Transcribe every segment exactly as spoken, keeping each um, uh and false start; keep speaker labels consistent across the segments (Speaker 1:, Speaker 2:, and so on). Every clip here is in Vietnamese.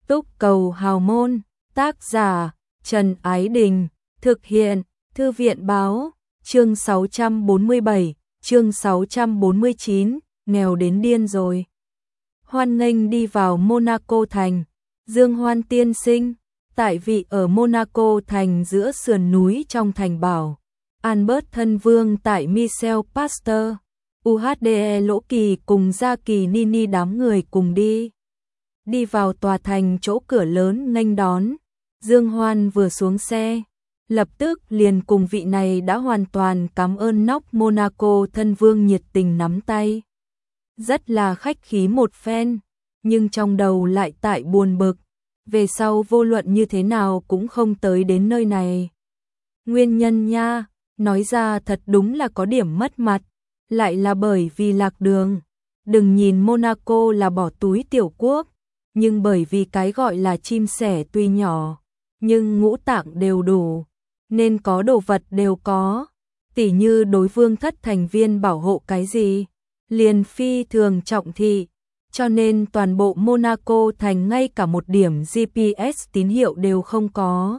Speaker 1: Túc Cầu Hào Môn, tác giả Trần Ái Đình, thực hiện Thư viện Báo, chương sáu trăm bốn mươi bảy, chương sáu trăm bốn mươi chín, nghèo đến điên rồi. Hoan nghênh đi vào Monaco thành, Dương Hoan tiên sinh, tại vị ở Monaco thành giữa sườn núi trong thành bảo. Albert thân vương tại Michel Pasteur, u hát đê Lỗ Kỳ cùng Gia Kỳ Nini đám người cùng đi. Đi vào tòa thành chỗ cửa lớn nghênh đón, Dương Hoan vừa xuống xe, lập tức liền cùng vị này đã hoàn toàn cảm ơn nóc Monaco thân vương nhiệt tình nắm tay. Rất là khách khí một phen, nhưng trong đầu lại tại buồn bực, về sau vô luận như thế nào cũng không tới đến nơi này. Nguyên nhân nha, nói ra thật đúng là có điểm mất mặt, lại là bởi vì lạc đường. Đừng nhìn Monaco là bỏ túi tiểu quốc, nhưng bởi vì cái gọi là chim sẻ tuy nhỏ, nhưng ngũ tạng đều đủ, nên có đồ vật đều có, tỉ như đối vương thất thành viên bảo hộ cái gì, liền phi thường trọng thị, cho nên toàn bộ Monaco thành ngay cả một điểm giê pê ét tín hiệu đều không có.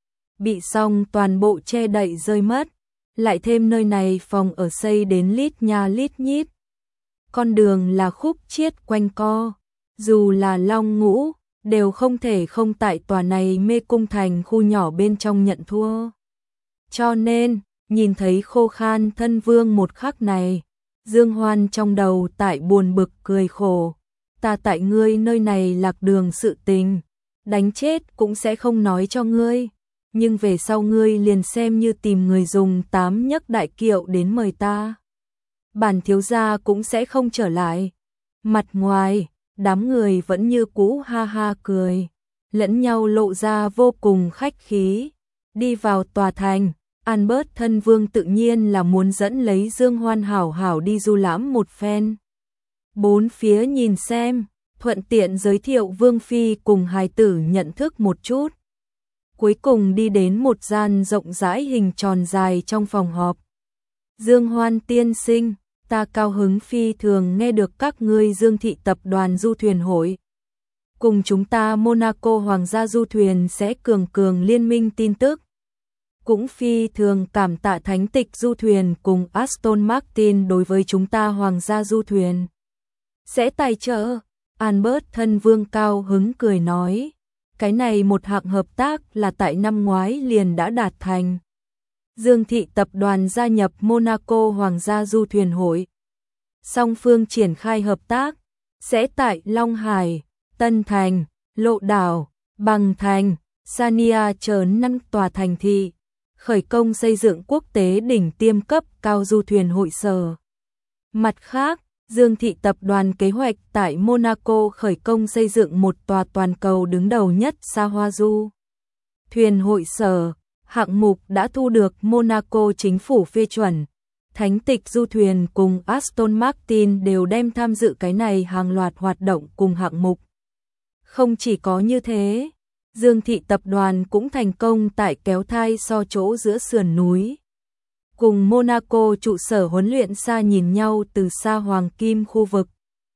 Speaker 1: Bị xong toàn bộ che đậy rơi mất, lại thêm nơi này phòng ở xây đến lít nha lít nhít. Con đường là khúc chiết quanh co, dù là Long Ngũ, đều không thể không tại tòa này mê cung thành khu nhỏ bên trong nhận thua. Cho nên, nhìn thấy khô khan thân vương một khắc này, Dương Hoan trong đầu tại buồn bực cười khổ. Ta tại ngươi nơi này lạc đường sự tình, đánh chết cũng sẽ không nói cho ngươi, nhưng về sau ngươi liền xem như tìm người dùng tám nhấc đại kiệu đến mời ta. Bản thiếu gia cũng sẽ không trở lại. Mặt ngoài, đám người vẫn như cũ ha ha cười, lẫn nhau lộ ra vô cùng khách khí. Đi vào tòa thành, Albert thân vương tự nhiên là muốn dẫn lấy Dương Hoan hảo hảo đi du lãm một phen. Bốn phía nhìn xem, thuận tiện giới thiệu vương phi cùng hài tử nhận thức một chút. Cuối cùng đi đến một gian rộng rãi hình tròn dài trong phòng họp. Dương Hoan tiên sinh, ta cao hứng phi thường nghe được các ngươi Dương thị tập đoàn du thuyền hội cùng chúng ta Monaco Hoàng gia du thuyền sẽ cường cường liên minh tin tức. Cũng phi thường cảm tạ thánh tịch du thuyền cùng Aston Martin đối với chúng ta Hoàng gia du thuyền sẽ tài trợ. Albert thân vương cao hứng cười nói, cái này một hạng hợp tác là tại năm ngoái liền đã đạt thành. Dương thị tập đoàn gia nhập Monaco Hoàng gia du thuyền hội. Song phương triển khai hợp tác, sẽ tại Long Hải, Tân Thành, Lộ Đảo, Bằng Thành, Sania chờ năm tòa thành thị, khởi công xây dựng quốc tế đỉnh tiêm cấp cao du thuyền hội sở. Mặt khác, Dương thị tập đoàn kế hoạch tại Monaco khởi công xây dựng một tòa toàn cầu đứng đầu nhất xa hoa du thuyền hội sở. Hạng mục đã thu được Monaco chính phủ phê chuẩn. Thánh tịch du thuyền cùng Aston Martin đều đem tham dự cái này hàng loạt hoạt động cùng hạng mục. Không chỉ có như thế, Dương thị tập đoàn cũng thành công tại kéo thai so chỗ giữa sườn núi. Cùng Monaco trụ sở huấn luyện xa nhìn nhau từ xa hoàng kim khu vực.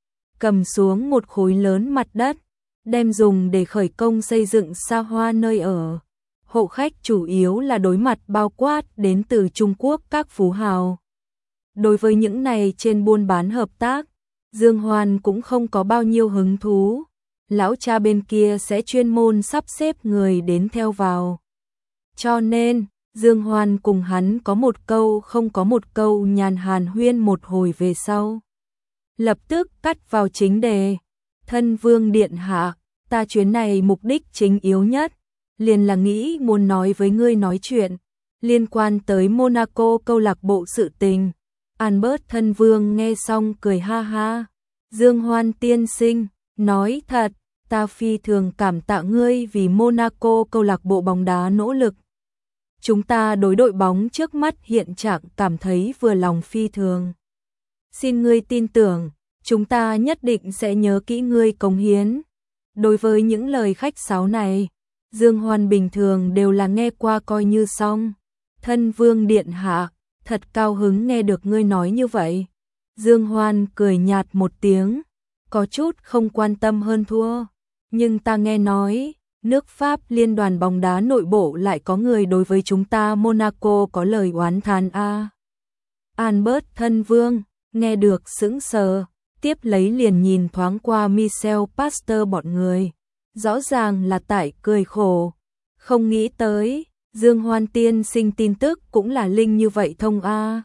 Speaker 1: Cầm xuống một khối lớn mặt đất, đem dùng để khởi công xây dựng xa hoa nơi ở. Hộ khách chủ yếu là đối mặt bao quát đến từ Trung Quốc các phú hào. Đối với những này trên buôn bán hợp tác, Dương Hoan cũng không có bao nhiêu hứng thú. Lão cha bên kia sẽ chuyên môn sắp xếp người đến theo vào. Cho nên, Dương Hoan cùng hắn có một câu không có một câu nhàn hàn huyên một hồi về sau. Lập tức cắt vào chính đề. Thân vương điện hạ, ta chuyến này mục đích chính yếu nhất liền là nghĩ muốn nói với ngươi nói chuyện liên quan tới Monaco câu lạc bộ sự tình. Albert thân vương nghe xong cười ha ha. Dương Hoan tiên sinh, nói thật, ta phi thường cảm tạ ngươi vì Monaco câu lạc bộ bóng đá nỗ lực. Chúng ta đối đội bóng trước mắt hiện trạng cảm thấy vừa lòng phi thường. Xin ngươi tin tưởng, chúng ta nhất định sẽ nhớ kỹ ngươi cống hiến. Đối với những lời khách sáo này, Dương Hoan bình thường đều là nghe qua coi như xong. Thân vương điện hạ, thật cao hứng nghe được ngươi nói như vậy. Dương Hoan cười nhạt một tiếng, có chút không quan tâm hơn thua. Nhưng ta nghe nói, nước Pháp liên đoàn bóng đá nội bộ lại có người đối với chúng ta Monaco có lời oán thán a. À. Albert thân vương, nghe được sững sờ, tiếp lấy liền nhìn thoáng qua Michel Pasteur bọn người. Rõ ràng là tại cười khổ, không nghĩ tới, Dương Hoan tiên sinh tin tức cũng là linh như vậy thông a. À.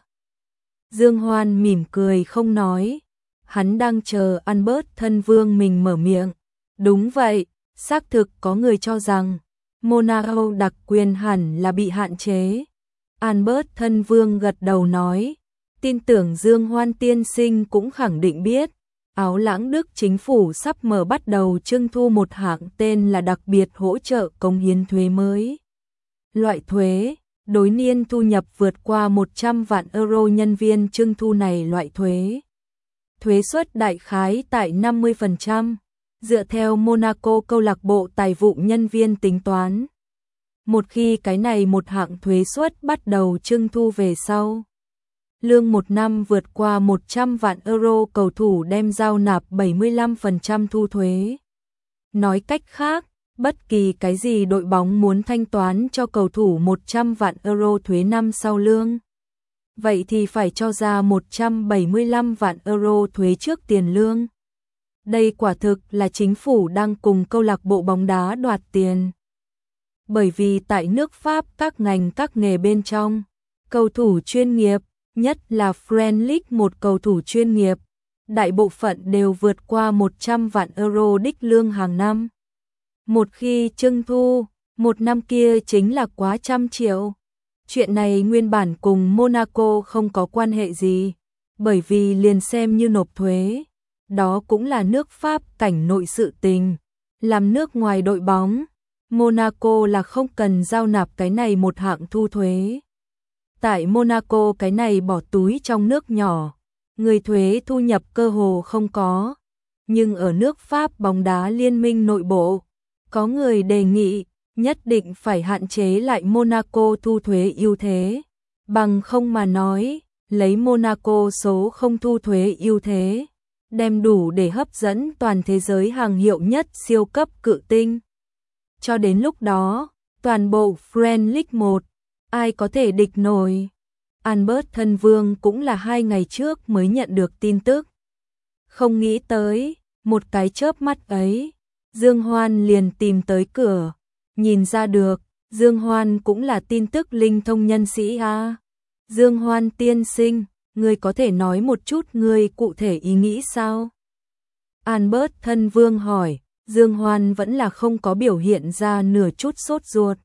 Speaker 1: Dương Hoan mỉm cười không nói, hắn đang chờ Albert thân vương mình mở miệng. Đúng vậy, xác thực có người cho rằng Monaco đặc quyền hẳn là bị hạn chế. Albert thân vương gật đầu nói, tin tưởng Dương Hoan tiên sinh cũng khẳng định biết, Áo Lãng Đức chính phủ sắp mở bắt đầu trưng thu một hạng tên là đặc biệt hỗ trợ cống hiến thuế mới. Loại thuế, đối niên thu nhập vượt qua một trăm vạn euro nhân viên trưng thu này loại thuế. Thuế suất đại khái tại năm mươi phần trăm, dựa theo Monaco câu lạc bộ tài vụ nhân viên tính toán. Một khi cái này một hạng thuế suất bắt đầu trưng thu về sau, lương một năm vượt qua một trăm vạn euro cầu thủ đem giao nạp bảy mươi lăm phần trăm thu thuế. Nói cách khác, bất kỳ cái gì đội bóng muốn thanh toán cho cầu thủ một trăm vạn euro thuế năm sau lương, vậy thì phải cho ra một trăm bảy mươi lăm vạn euro thuế trước tiền lương. Đây quả thực là chính phủ đang cùng câu lạc bộ bóng đá đoạt tiền. Bởi vì tại nước Pháp các ngành các nghề bên trong, cầu thủ chuyên nghiệp, nhất là French League một cầu thủ chuyên nghiệp, đại bộ phận đều vượt qua một trăm vạn euro đích lương hàng năm. Một khi trưng thu, một năm kia chính là quá trăm triệu. Chuyện này nguyên bản cùng Monaco không có quan hệ gì, bởi vì liền xem như nộp thuế. Đó cũng là nước Pháp cảnh nội sự tình. Làm nước ngoài đội bóng, Monaco là không cần giao nạp cái này một hạng thu thuế. Tại Monaco cái này bỏ túi trong nước nhỏ, người thuế thu nhập cơ hồ không có. Nhưng ở nước Pháp bóng đá liên minh nội bộ, có người đề nghị nhất định phải hạn chế lại Monaco thu thuế ưu thế. Bằng không mà nói, lấy Monaco số không thu thuế ưu thế, đem đủ để hấp dẫn toàn thế giới hàng hiệu nhất siêu cấp cự tinh. Cho đến lúc đó, toàn bộ French League một, ai có thể địch nổi. Albert thân vương cũng là hai ngày trước mới nhận được tin tức. Không nghĩ tới, một cái chớp mắt ấy, Dương Hoan liền tìm tới cửa. Nhìn ra được, Dương Hoan cũng là tin tức linh thông nhân sĩ a. Dương Hoan tiên sinh, ngươi có thể nói một chút ngươi cụ thể ý nghĩ sao? Albert thân vương hỏi, Dương Hoan vẫn là không có biểu hiện ra nửa chút sốt ruột.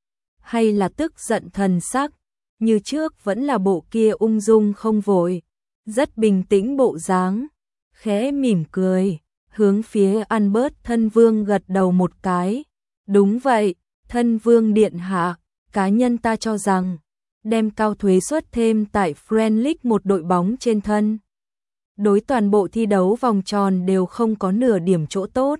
Speaker 1: Hay là tức giận thần sắc, như trước vẫn là bộ kia ung dung không vội, rất bình tĩnh bộ dáng, khẽ mỉm cười, hướng phía Albert thân vương gật đầu một cái. Đúng vậy, thân vương điện hạ, cá nhân ta cho rằng, đem cao thuế suất thêm tại French League một đội bóng trên thân. Đối toàn bộ thi đấu vòng tròn đều không có nửa điểm chỗ tốt.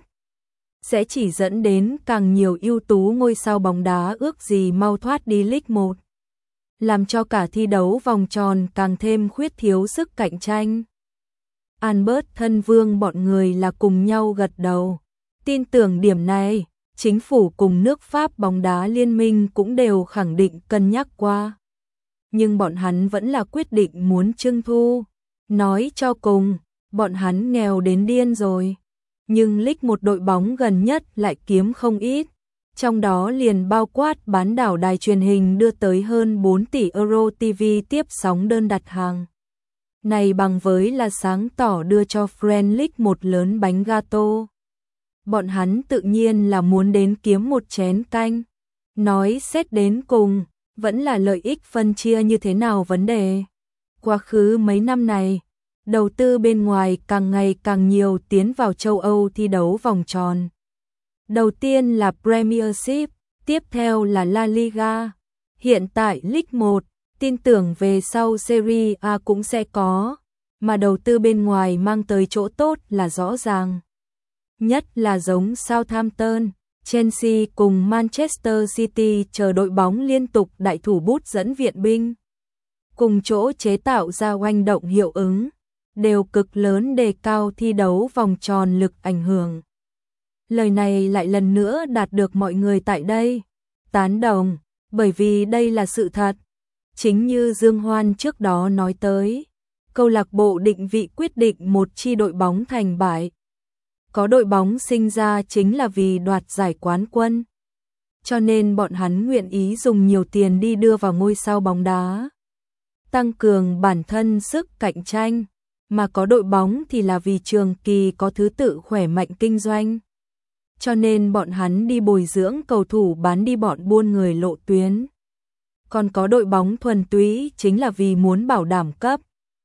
Speaker 1: Sẽ chỉ dẫn đến càng nhiều ưu tú ngôi sao bóng đá ước gì mau thoát đi League một. Làm cho cả thi đấu vòng tròn càng thêm khuyết thiếu sức cạnh tranh. Albert thân vương bọn người là cùng nhau gật đầu. Tin tưởng điểm này, chính phủ cùng nước Pháp bóng đá liên minh cũng đều khẳng định cân nhắc qua. Nhưng bọn hắn vẫn là quyết định muốn trưng thu. Nói cho cùng, bọn hắn nghèo đến điên rồi. Nhưng League một đội bóng gần nhất lại kiếm không ít. Trong đó liền bao quát bán đảo đài truyền hình đưa tới hơn bốn tỷ euro ti vi tiếp sóng đơn đặt hàng. Này bằng với là sáng tỏ đưa cho French League một lớn bánh gato. Bọn hắn tự nhiên là muốn đến kiếm một chén canh. Nói xét đến cùng, vẫn là lợi ích phân chia như thế nào vấn đề. Quá khứ mấy năm này, đầu tư bên ngoài càng ngày càng nhiều tiến vào châu Âu thi đấu vòng tròn. Đầu tiên là Premiership, tiếp theo là La Liga. Hiện tại League một, tin tưởng về sau Serie A cũng sẽ có, mà đầu tư bên ngoài mang tới chỗ tốt là rõ ràng. Nhất là giống Southampton, Chelsea cùng Manchester City chờ đội bóng liên tục đại thủ bút dẫn viện binh. Cùng chỗ chế tạo ra oanh động hiệu ứng, đều cực lớn đề cao thi đấu vòng tròn lực ảnh hưởng. Lời này lại lần nữa đạt được mọi người tại đây tán đồng, bởi vì đây là sự thật. Chính như Dương Hoan trước đó nói tới, câu lạc bộ định vị quyết định một chi đội bóng thành bại. Có đội bóng sinh ra chính là vì đoạt giải quán quân. Cho nên bọn hắn nguyện ý dùng nhiều tiền đi đưa vào ngôi sao bóng đá, tăng cường bản thân sức cạnh tranh, mà có đội bóng thì là vì trường kỳ có thứ tự khỏe mạnh kinh doanh. Cho nên bọn hắn đi bồi dưỡng cầu thủ bán đi bọn buôn người lộ tuyến. Còn có đội bóng thuần túy chính là vì muốn bảo đảm cấp.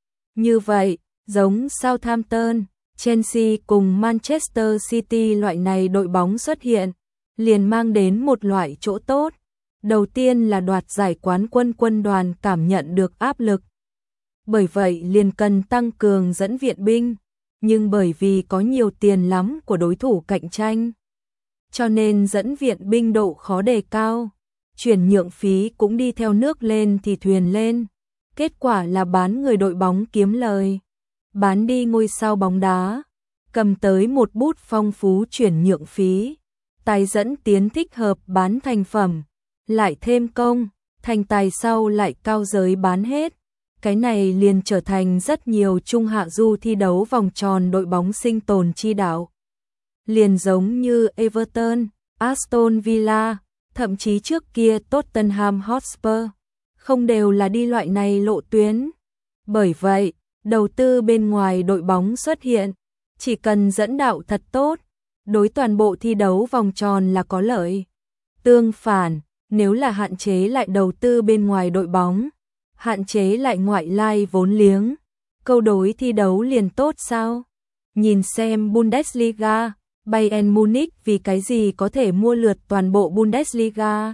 Speaker 1: Như vậy, giống Southampton, Chelsea cùng Manchester City loại này đội bóng xuất hiện, liền mang đến một loại chỗ tốt. Đầu tiên là đoạt giải quán quân, quân đoàn cảm nhận được áp lực. Bởi vậy liền cần tăng cường dẫn viện binh, nhưng bởi vì có nhiều tiền lắm của đối thủ cạnh tranh, cho nên dẫn viện binh độ khó đề cao, chuyển nhượng phí cũng đi theo nước lên thì thuyền lên. Kết quả là bán người đội bóng kiếm lời, bán đi ngôi sao bóng đá, cầm tới một bút phong phú chuyển nhượng phí, tài dẫn tiến thích hợp bán thành phẩm, lại thêm công, thành tài sau lại cao giới bán hết. Cái này liền trở thành rất nhiều trung hạ du thi đấu vòng tròn đội bóng sinh tồn chi đạo. Liền giống như Everton, Aston Villa, thậm chí trước kia Tottenham Hotspur, không đều là đi loại này lộ tuyến. Bởi vậy, đầu tư bên ngoài đội bóng xuất hiện, chỉ cần dẫn đạo thật tốt, đối toàn bộ thi đấu vòng tròn là có lợi. Tương phản, nếu là hạn chế lại đầu tư bên ngoài đội bóng, hạn chế lại ngoại lai vốn liếng, câu đối thi đấu liền tốt sao? Nhìn xem Bundesliga, Bayern Munich vì cái gì có thể mua lượt toàn bộ Bundesliga?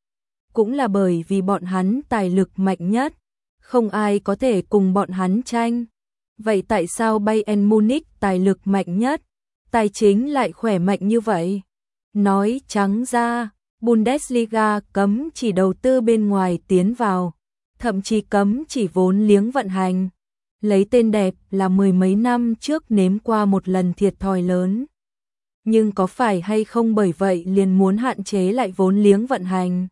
Speaker 1: Cũng là bởi vì bọn hắn tài lực mạnh nhất, không ai có thể cùng bọn hắn tranh. Vậy tại sao Bayern Munich tài lực mạnh nhất, tài chính lại khỏe mạnh như vậy? Nói trắng ra, Bundesliga cấm chỉ đầu tư bên ngoài tiến vào, thậm chí cấm chỉ vốn liếng vận hành. Lấy tên đẹp là mười mấy năm trước nếm qua một lần thiệt thòi lớn. Nhưng có phải hay không bởi vậy liền muốn hạn chế lại vốn liếng vận hành?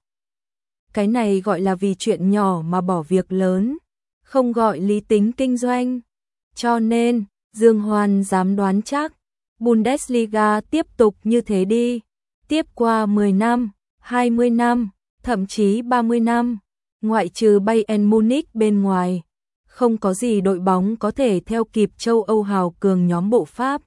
Speaker 1: Cái này gọi là vì chuyện nhỏ mà bỏ việc lớn, không gọi lý tính kinh doanh. Cho nên, Dương Hoan dám đoán chắc, Bundesliga tiếp tục như thế đi, tiếp qua mười năm, hai mươi năm, thậm chí ba mươi năm, ngoại trừ Bayern Munich bên ngoài, không có gì đội bóng có thể theo kịp châu Âu hào cường nhóm bộ Pháp.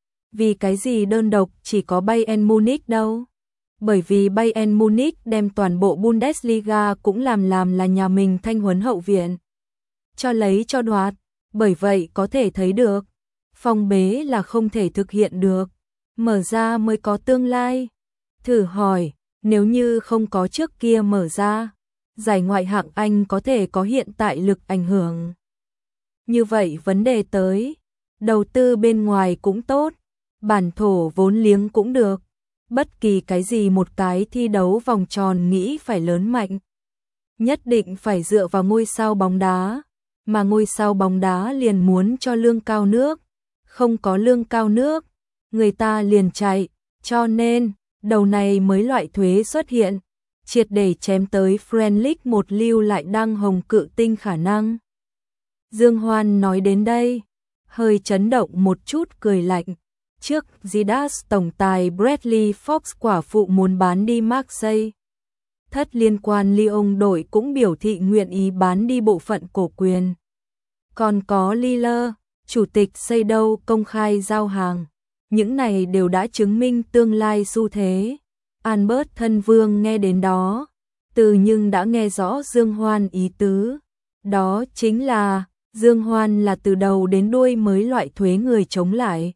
Speaker 1: Vì cái gì đơn độc chỉ có Bayern Munich đâu? Bởi vì Bayern Munich đem toàn bộ Bundesliga cũng làm làm là nhà mình thanh huấn hậu viện. Cho lấy cho đoạt, bởi vậy có thể thấy được, phong bế là không thể thực hiện được, mở ra mới có tương lai. Thử hỏi, nếu như không có trước kia mở ra, giải ngoại hạng Anh có thể có hiện tại lực ảnh hưởng. Như vậy vấn đề tới, đầu tư bên ngoài cũng tốt, bản thổ vốn liếng cũng được, bất kỳ cái gì một cái thi đấu vòng tròn nghĩ phải lớn mạnh, nhất định phải dựa vào ngôi sao bóng đá, mà ngôi sao bóng đá liền muốn cho lương cao nước, không có lương cao nước, người ta liền chạy, cho nên, đầu này mới loại thuế xuất hiện, triệt để chém tới Premier League một lưu lại đang hồng cự tinh khả năng. Dương Hoan nói đến đây, hơi chấn động một chút cười lạnh. Trước Zidas tổng tài Bradley Fox quả phụ muốn bán đi Marseille. Thất liên quan Lyon đội cũng biểu thị nguyện ý bán đi bộ phận cổ quyền. Còn có Lille, chủ tịch xây đâu công khai giao hàng. Những này đều đã chứng minh tương lai xu thế. Albert thân vương nghe đến đó, từ nhưng đã nghe rõ Dương Hoan ý tứ. Đó chính là, Dương Hoan là từ đầu đến đuôi mới loại thuế người chống lại.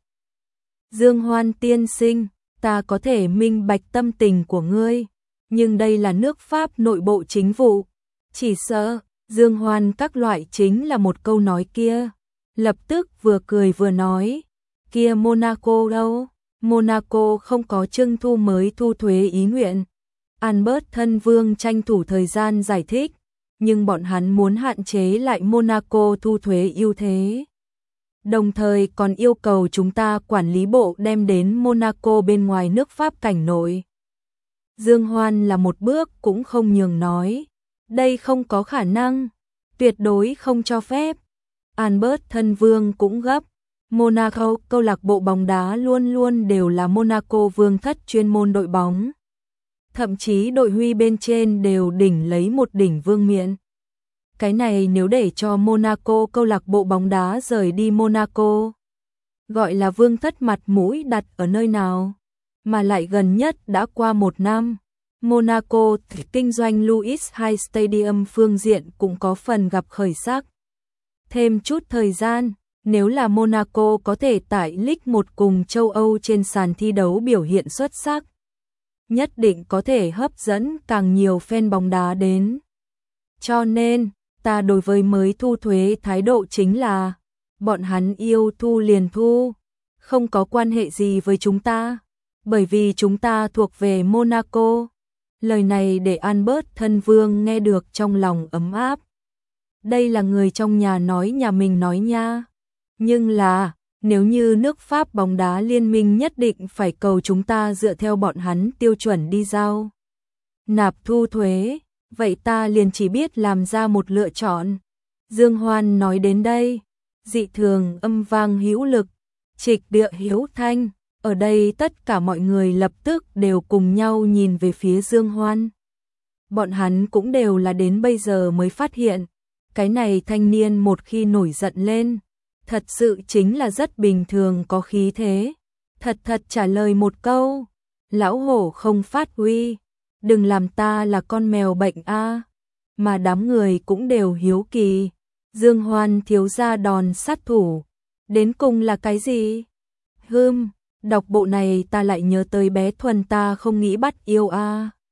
Speaker 1: Dương Hoan tiên sinh, ta có thể minh bạch tâm tình của ngươi, nhưng đây là nước Pháp nội bộ chính vụ. Chỉ sợ, Dương Hoan các loại chính là một câu nói kia. Lập tức vừa cười vừa nói, kia Monaco đâu? Monaco không có trưng thu mới thu thuế ý nguyện. Albert thân vương tranh thủ thời gian giải thích, nhưng bọn hắn muốn hạn chế lại Monaco thu thuế ưu thế. Đồng thời còn yêu cầu chúng ta quản lý bộ đem đến Monaco bên ngoài nước Pháp cảnh nội. Dương Hoan là một bước cũng không nhường nói. Đây không có khả năng, tuyệt đối không cho phép. Albert thân vương cũng gấp. Monaco, câu lạc bộ bóng đá luôn luôn đều là Monaco vương thất chuyên môn đội bóng. Thậm chí đội huy bên trên đều đỉnh lấy một đỉnh vương miện. Cái này nếu để cho Monaco câu lạc bộ bóng đá rời đi Monaco, gọi là vương thất mặt mũi đặt ở nơi nào, mà lại gần nhất đã qua một năm. Monaco kinh doanh Louis hai Stadium phương diện cũng có phần gặp khởi sắc. Thêm chút thời gian, nếu là Monaco có thể tại League một cùng châu Âu trên sàn thi đấu biểu hiện xuất sắc, nhất định có thể hấp dẫn càng nhiều fan bóng đá đến. Cho nên, ta đối với mới thu thuế thái độ chính là, bọn hắn yêu thu liền thu, không có quan hệ gì với chúng ta, bởi vì chúng ta thuộc về Monaco. Lời này để Albert thân vương nghe được trong lòng ấm áp. Đây là người trong nhà nói nhà mình nói nha. Nhưng là, nếu như nước Pháp bóng đá liên minh nhất định phải cầu chúng ta dựa theo bọn hắn tiêu chuẩn đi giao nạp thu thuế, vậy ta liền chỉ biết làm ra một lựa chọn. Dương Hoan nói đến đây, dị thường âm vang hữu lực, trịch địa hiếu thanh. Ở đây tất cả mọi người lập tức đều cùng nhau nhìn về phía Dương Hoan. Bọn hắn cũng đều là đến bây giờ mới phát hiện, cái này thanh niên một khi nổi giận lên, thật sự chính là rất bình thường có khí thế. Thật thật trả lời một câu, lão hổ không phát uy, đừng làm ta là con mèo bệnh a. Mà đám người cũng đều hiếu kỳ, Dương Hoan thiếu gia đòn sát thủ, đến cùng là cái gì? Hừm, đọc bộ này ta lại nhớ tới bé Thuần ta không nghĩ bắt yêu a.